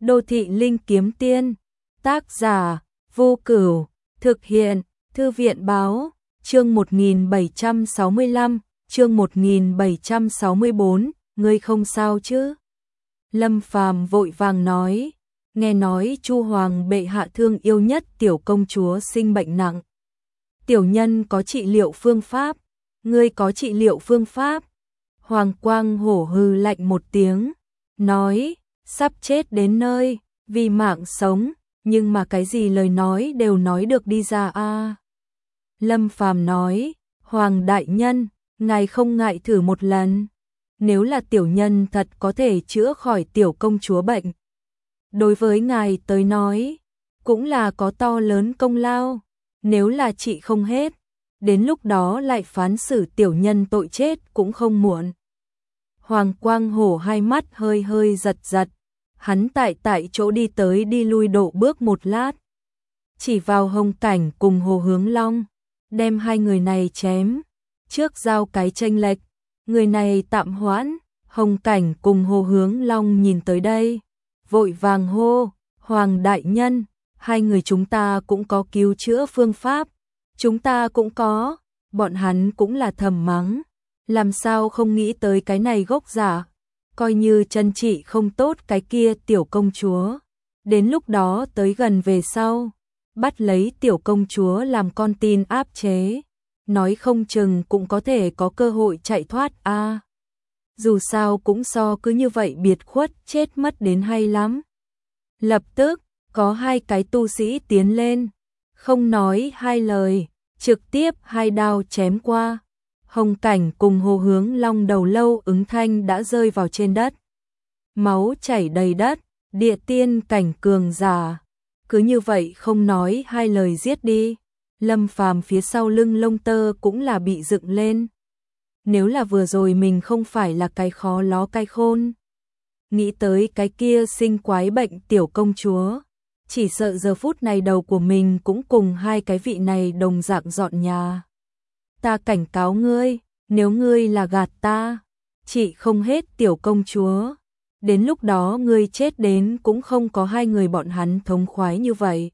Đô thị linh kiếm tiên, tác giả, Vô Cửu, thực hiện, Thư viện báo, chương 1765, chương 1764, ngươi không sao chứ? Lâm Phàm vội vàng nói, nghe nói Chu Hoàng bệ hạ thương yêu nhất tiểu công chúa sinh bệnh nặng. Tiểu nhân có trị liệu phương pháp, ngươi có trị liệu phương pháp? Hoàng Quang hổ hừ lạnh một tiếng, nói, sắp chết đến nơi, vì mạng sống, nhưng mà cái gì lời nói đều nói được đi ra a. Lâm Phàm nói, Hoàng đại nhân, ngài không ngại thử một lần, nếu là tiểu nhân thật có thể chữa khỏi tiểu công chúa bệnh. Đối với ngài tới nói, cũng là có to lớn công lao, nếu là trị không hết, đến lúc đó lại phán xử tiểu nhân tội chết cũng không muộn. Hoàng Quang hổ hai mắt hơi hơi giật giật, hắn tại chỗ đi tới đi lui độ bước một lát, chỉ vào Hồng Cảnh cùng Hồ Hướng Long, đem hai người này chém, trước giao cái chênh lệch, người này tạm hoãn. Hồng Cảnh cùng Hồ Hướng Long nhìn tới đây, vội vàng hô, Hoàng đại nhân, hai người chúng ta cũng có cứu chữa phương pháp, chúng ta cũng có, bọn hắn cũng là thầm mắng, làm sao không nghĩ tới cái này gốc giả, coi như chân trị không tốt cái kia tiểu công chúa, đến lúc đó tới gần về sau, bắt lấy tiểu công chúa làm con tin áp chế, nói không chừng cũng có thể có cơ hội chạy thoát a. Dù sao cũng so cứ như vậy biệt khuất chết mất đến hay lắm. Lập tức, có hai cái tu sĩ tiến lên, không nói hai lời, trực tiếp hai đao chém qua. Hồng Cảnh cùng Hồ Hướng Long đầu lâu ứng thanh đã rơi vào trên đất. Máu chảy đầy đất, địa tiên cảnh cường giả. Cứ như vậy không nói hai lời giết đi. Lâm Phàm phía sau lưng lông tơ cũng là bị dựng lên. Nếu là vừa rồi mình không phải là cái khó ló cái khôn. Nghĩ tới cái kia sinh quái bệnh tiểu công chúa. Chỉ sợ giờ phút này đầu của mình cũng cùng hai cái vị này đồng dạng dọn nhà. Ta cảnh cáo ngươi, nếu ngươi là gạt ta, chị không hết tiểu công chúa. Đến lúc đó ngươi chết đến cũng không có hai người bọn hắn thống khoái như vậy.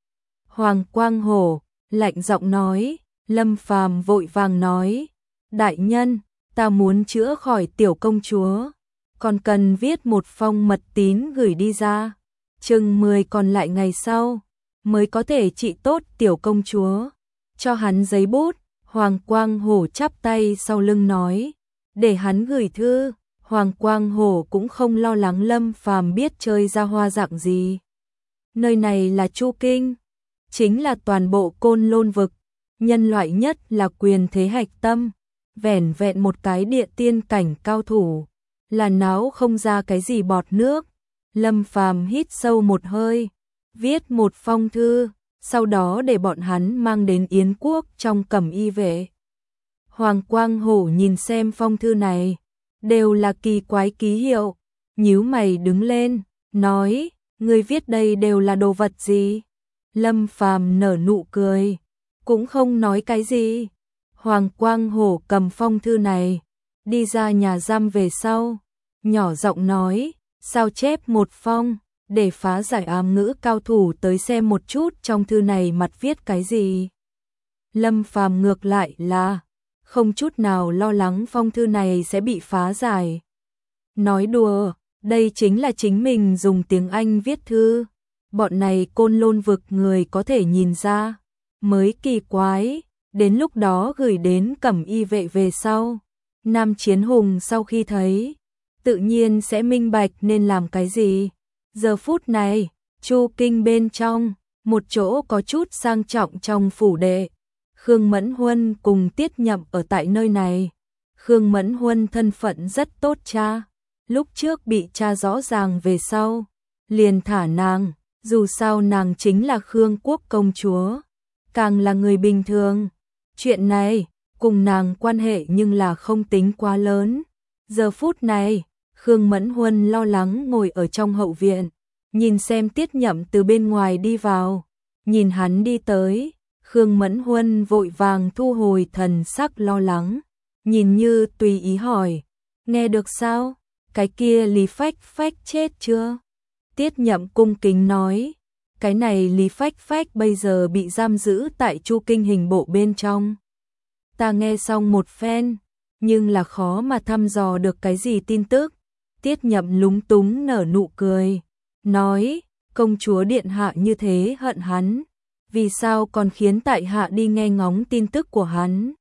Hoàng Quang hổ, lạnh giọng nói, Lâm Phàm vội vàng nói, đại nhân, ta muốn chữa khỏi tiểu công chúa, còn cần viết một phong mật tín gửi đi ra, chừng 10 còn lại ngày sau, mới có thể trị tốt tiểu công chúa, cho hắn giấy bút. Hoàng Quang hổ chắp tay sau lưng nói, để hắn gửi thư. Hoàng Quang hổ cũng không lo lắng Lâm Phàm biết chơi ra hoa dạng gì. Nơi này là Chu Kinh, chính là toàn bộ Côn Lôn vực, nhân loại nhất là quyền thế hạch tâm, vẻn vẹn một cái địa tiên cảnh cao thủ, là náo không ra cái gì bọt nước. Lâm Phàm hít sâu một hơi, viết một phong thư, sau đó để bọn hắn mang đến Yến quốc trong cẩm y vệ. Hoàng Quang hổ nhìn xem phong thư này, đều là kỳ quái ký hiệu, nhíu mày đứng lên, nói, ngươi viết đây đều là đồ vật gì? Lâm Phàm nở nụ cười, cũng không nói cái gì. Hoàng Quang hổ cầm phong thư này, đi ra nhà giam về sau, nhỏ giọng nói, sao chép một phong, để phá giải ám ngữ cao thủ tới xem một chút trong thư này mặt viết cái gì. Lâm Phàm ngược lại là không chút nào lo lắng phong thư này sẽ bị phá giải. Nói đùa, đây chính là chính mình dùng tiếng Anh viết thư. Bọn này Côn Lôn vực người có thể nhìn ra, mới kỳ quái, đến lúc đó gửi đến cẩm y vệ về sau. Nam Chiến Hùng sau khi thấy, tự nhiên sẽ minh bạch nên làm cái gì. Giờ phút này, Chu Kinh bên trong, một chỗ có chút sang trọng trong phủ đệ. Khương Mẫn Huân cùng Tiết Nhậm ở tại nơi này. Khương Mẫn Huân thân phận rất tốt cha, lúc trước bị cha rõ ràng về sau, liền thả nàng, dù sao nàng chính là Khương quốc công chúa, càng là người bình thường. Chuyện này, cùng nàng quan hệ nhưng là không tính quá lớn. Giờ phút này, Khương Mẫn Huân lo lắng ngồi ở trong hậu viện, nhìn xem Tiết Nhậm từ bên ngoài đi vào, nhìn hắn đi tới. Khương Mẫn Huân vội vàng thu hồi thần sắc lo lắng, nhìn như tùy ý hỏi, nghe được sao, cái kia Lý Phách Phách chết chưa? Tiết Nhậm cung kính nói, cái này Lý Phách Phách bây giờ bị giam giữ tại Chu Kinh hình bộ bên trong. Ta nghe xong một phen, nhưng là khó mà thăm dò được cái gì tin tức. Tiết Nhậm lúng túng nở nụ cười, nói, công chúa điện hạ như thế hận hắn, vì sao còn khiến tại hạ đi nghe ngóng tin tức của hắn.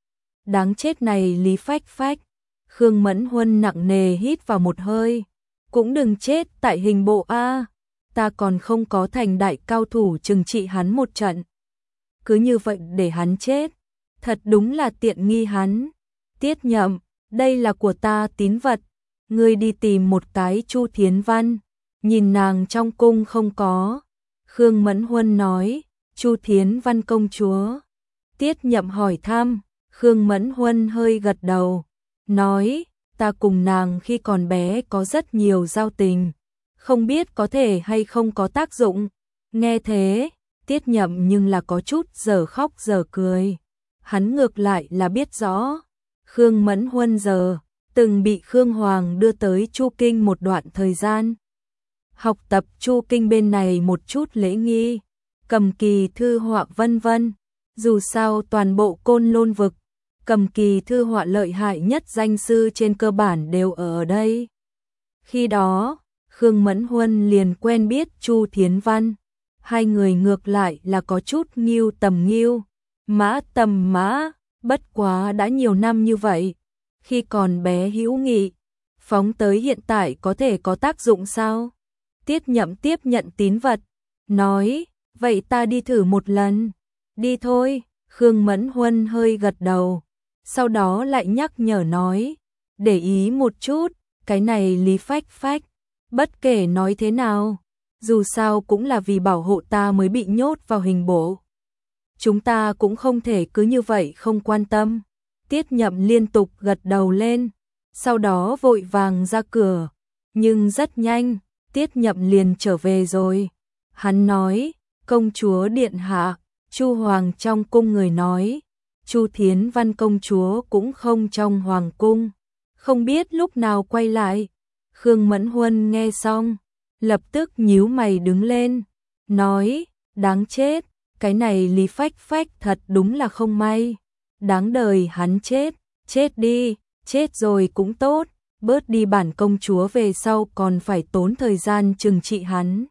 Đáng chết này Lý Phách Phách. Khương Mẫn Huân nặng nề hít vào một hơi, cũng đừng chết tại hình bộ a, ta còn không có thành đại cao thủ trừng trị hắn một trận. Cứ như vậy để hắn chết, thật đúng là tiện nghi hắn. Tiết Nhậm, đây là của ta tín vật, ngươi đi tìm một cái Chu Thiến Văn, nhìn nàng trong cung không có. Khương Mẫn Huân nói, Chu Thiến Văn công chúa. Tiết Nhậm hỏi thăm, Khương Mẫn Huân hơi gật đầu, nói, ta cùng nàng khi còn bé có rất nhiều giao tình, không biết có thể hay không có tác dụng. Nghe thế, Tiết Nhậm nhưng là có chút giờ khóc giờ cười. Hắn ngược lại là biết rõ, Khương Mẫn Huân giờ từng bị Khương Hoàng đưa tới Chu Kinh một đoạn thời gian. Học tập Chu Kinh bên này một chút lễ nghi, cầm kỳ thư họa vân vân. Dù sao toàn bộ Côn Lôn vực, cầm kỳ thư họa lợi hại nhất danh sư trên cơ bản đều ở đây. Khi đó, Khương Mẫn Huân liền quen biết Chu Thiến Văn. Hai người ngược lại là có chút nghiêu tầm nghiêu, mã tầm mã, bất quá đã nhiều năm như vậy. Khi còn bé hữu nghị, phóng tới hiện tại có thể có tác dụng sao? Tiết Nhậm tiếp nhận tín vật, nói, vậy ta đi thử một lần. Đi thôi, Khương Mẫn Huân hơi gật đầu, sau đó lại nhắc nhở nói, để ý một chút, cái này Lý Phách Phách, bất kể nói thế nào, dù sao cũng là vì bảo hộ ta mới bị nhốt vào hình bộ. Chúng ta cũng không thể cứ như vậy không quan tâm. Tiết Nhậm liên tục gật đầu lên, sau đó vội vàng ra cửa, nhưng rất nhanh, Tiết Nhậm liền trở về rồi. Hắn nói, công chúa điện hạ, Chu Hoàng trong cung người nói, Chu Thiến Văn công chúa cũng không trong hoàng cung, không biết lúc nào quay lại. Khương Mẫn Huân nghe xong, lập tức nhíu mày đứng lên, nói, đáng chết, cái này Lý Phách Phách thật đúng là không may. Đáng đời hắn chết, chết đi, chết rồi cũng tốt, bớt đi bản công chúa về sau còn phải tốn thời gian trừng trị hắn.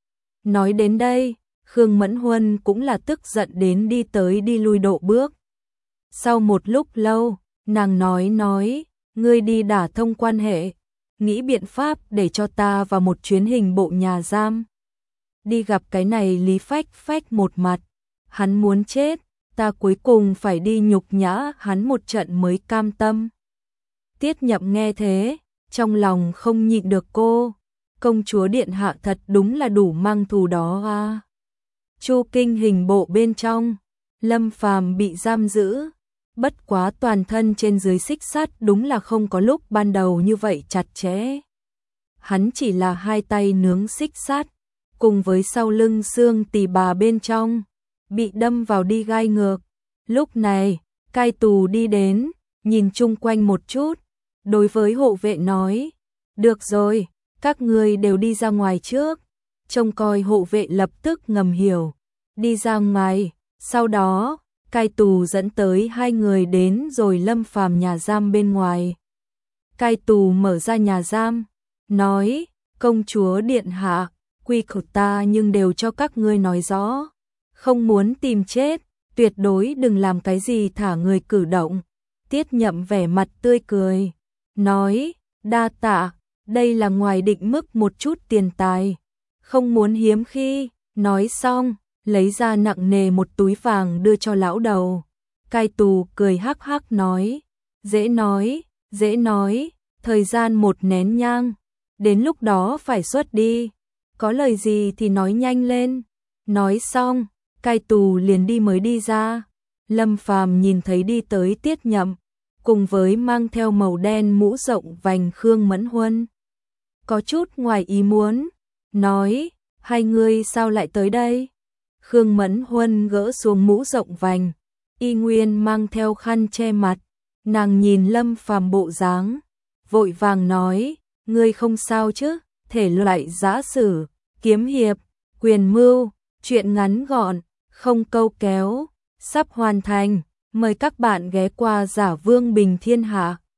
Nói đến đây, Khương Mẫn Huân cũng là tức giận đến đi tới đi lui độ bước. Sau một lúc lâu, nàng nói, ngươi đi đả thông quan hệ, nghĩ biện pháp để cho ta vào một chuyến hình bộ nhà giam. Đi gặp cái này Lý Phách Phách một mặt, hắn muốn chết, ta cuối cùng phải đi nhục nhã hắn một trận mới cam tâm. Tiết Nhậm nghe thế, trong lòng không nhịn được cô, công chúa điện hạ thật đúng là đủ mang thù đó à. Chu Kinh hình bộ bên trong, Lâm Phàm bị giam giữ, bất quá toàn thân trên dưới xích sắt đúng là không có lúc ban đầu như vậy chặt chẽ. Hắn chỉ là hai tay nướng xích sắt, cùng với sau lưng xương tỳ bà bên trong, bị đâm vào đi gai ngược. Lúc này, cai tù đi đến, nhìn chung quanh một chút, đối với hộ vệ nói, được rồi, các ngươi đều đi ra ngoài trước. Trông coi hộ vệ lập tức ngầm hiểu, đi ra ngoài, sau đó, cai tù dẫn tới hai người đến rồi Lâm Phàm nhà giam bên ngoài. Cai tù mở ra nhà giam, nói, công chúa điện hạ, quy củ ta nhưng đều cho các ngươi nói rõ, không muốn tìm chết, tuyệt đối đừng làm cái gì thả người cử động. Tiết Nhậm vẻ mặt tươi cười, nói, đa tạ, đây là ngoài định mức một chút tiền tài, không muốn hiếm khi. Nói xong, lấy ra nặng nề một túi vàng đưa cho lão đầu. Cai tù cười hắc hắc nói, dễ nói, thời gian một nén nhang, đến lúc đó phải xuất đi, có lời gì thì nói nhanh lên. Nói xong, cai tù liền đi mới đi ra. Lâm Phàm nhìn thấy đi tới Tiết Nhậm, cùng với mang theo màu đen mũ rộng vành Khương Mẫn Huân. Có chút ngoài ý muốn, nói, hai người sao lại tới đây? Khương Mẫn Huân gỡ xuống mũ rộng vành, y nguyên mang theo khăn che mặt, nàng nhìn Lâm Phàm bộ dáng, vội vàng nói, ngươi không sao chứ? thể loại giã sử, kiếm hiệp, quyền mưu, truyện ngắn gọn, không câu kéo, sắp hoàn thành. Mời các bạn ghé qua Giả Vương Bình Thiên Hạ.